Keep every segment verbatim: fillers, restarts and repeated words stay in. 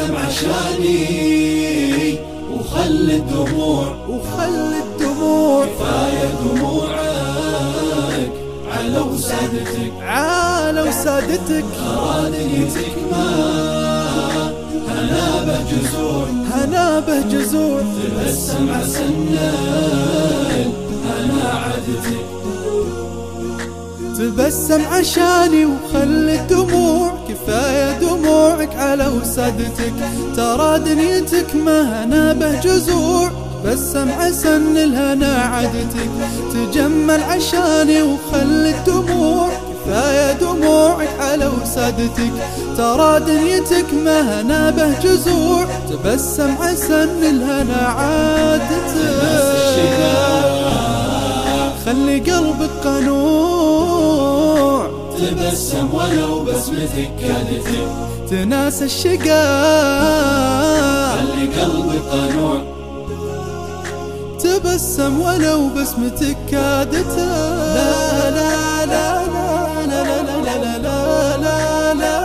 تبسم عشاني وخل الدموع وخل الدموع كفاية دموعك علو سادتك علو سادتك ترى دنيتك ما هنا به جذوع هنا به جذوع تبسم عسنان هنا عادتك تبسم عشاني وخل الدموع كفاية دموعك على وسادتك ترى دنيتك ما هنا به جذوع تبسم عسن الهنا عادتك تجمل عشاني وخل الدموع كفاية دموعك على وسادتك ترى دنيتك ما هنا به جذوع تبسم عسن الهنا عادتك خلي قلبك قنوع تبسم ولو بسمتك كادتك تناسى الشقاء خلي قلبي قنوع تبسم ولو بسمتك كادتك لا لا لا لا لا لا لا لا لا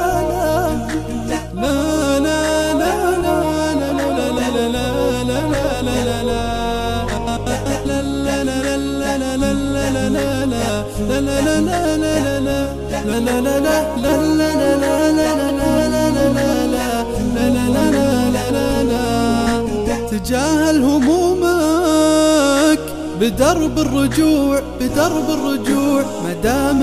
تجاهل همومك بدرب الرجوع بدرب الرجوع مدام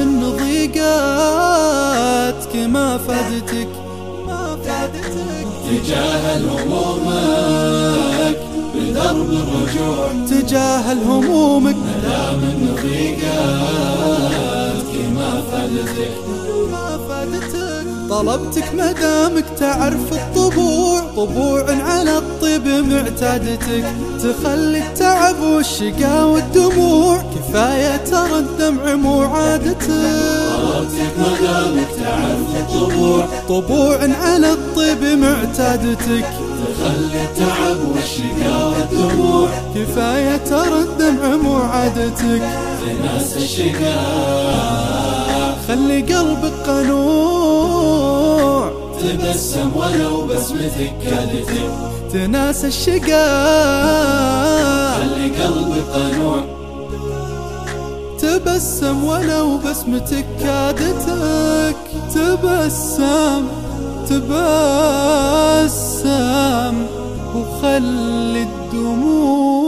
النضيقاتك ما فادتك ما فادتك تجاهل همومك بدرب الرجوع تجاهل همومك مدام النضيقاتك ما فادتك ما فادتك طلبتك مدامك تعرف الطبوع طبوع على الطيب معتادتك تخلي التعب والشقا والدموع كفاية ترى الدمع مو عادتك طلبتك مدامك تعرف الطبوع طبوع على الطيب معتادتك تخلي التعب والشقا والدموع كفاية ترى الدمع مو عادتك تناسى الشقا خلي قلبك قنوع تبسم ولو بسمتك كادتك تناسى الشقاء خلي قلبي قنوع تبسم ولو بسمتك كادتك تبسم تبسم وخلي الدموع